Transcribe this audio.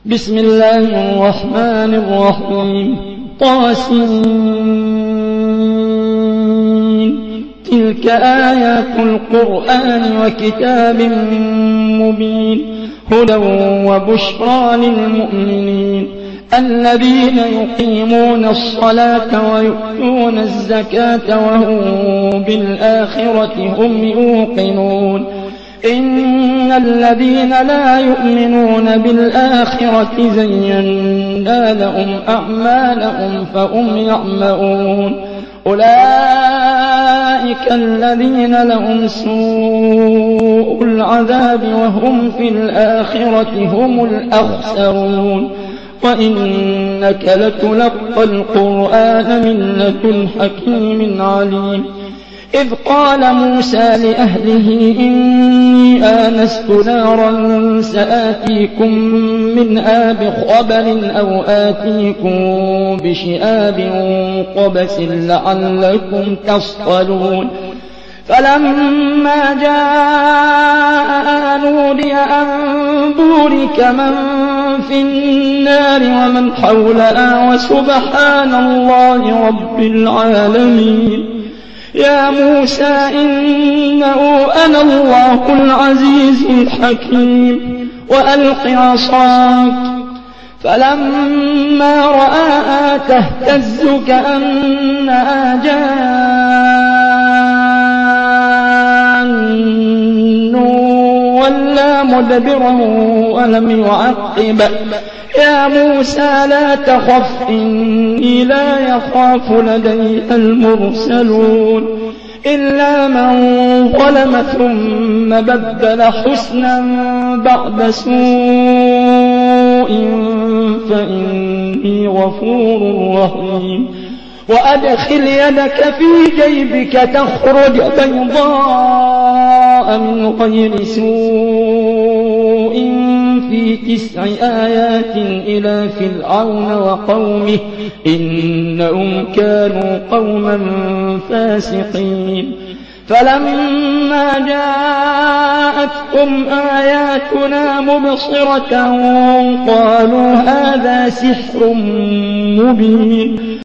بسم الله الرحمن الرحيم طاسين تلك آيات القرآن وكتاب مبين هدى وبشرى للمؤمنين الذين يقيمون الصلاة ويؤتون الزكاة وهم بالآخرة هم يوقنون إن الذين لا يؤمنون بالآخرة زينا لهم أعمالهم فهم يعمهون أولئك الذين لهم سوء العذاب وهم في الآخرة هم الأخسرون وإنك لتلقى القرآن من لدن حكيم عليم إذ قال موسى لأهله إني آنست نارا سآتيكم منها بخبر أو آتيكم بشهاب قبس لعلكم تصطلون فلما جاء نودي أن بورك من في النار ومن حولها وسبحان الله رب العالمين يا موسى إنه أنا الله العزيز الحكيم وألق عصاك فلما رآها تهتز كأنها جان ولا مدبرا ولم يعقب يا موسى لا تخف إني لا يخاف لدي المرسلون إلا من ظلم ثم بدل حسنا بعد سوء فإني غفور رحيم وأدخل يدك في جيبك تخرج بيضاء من غير سوء في 9 آيات إلى فرعون وقومه إنهم كانوا قوما فاسقين فلما جاءتهم آياتنا مبصرة قالوا هذا سحر مبين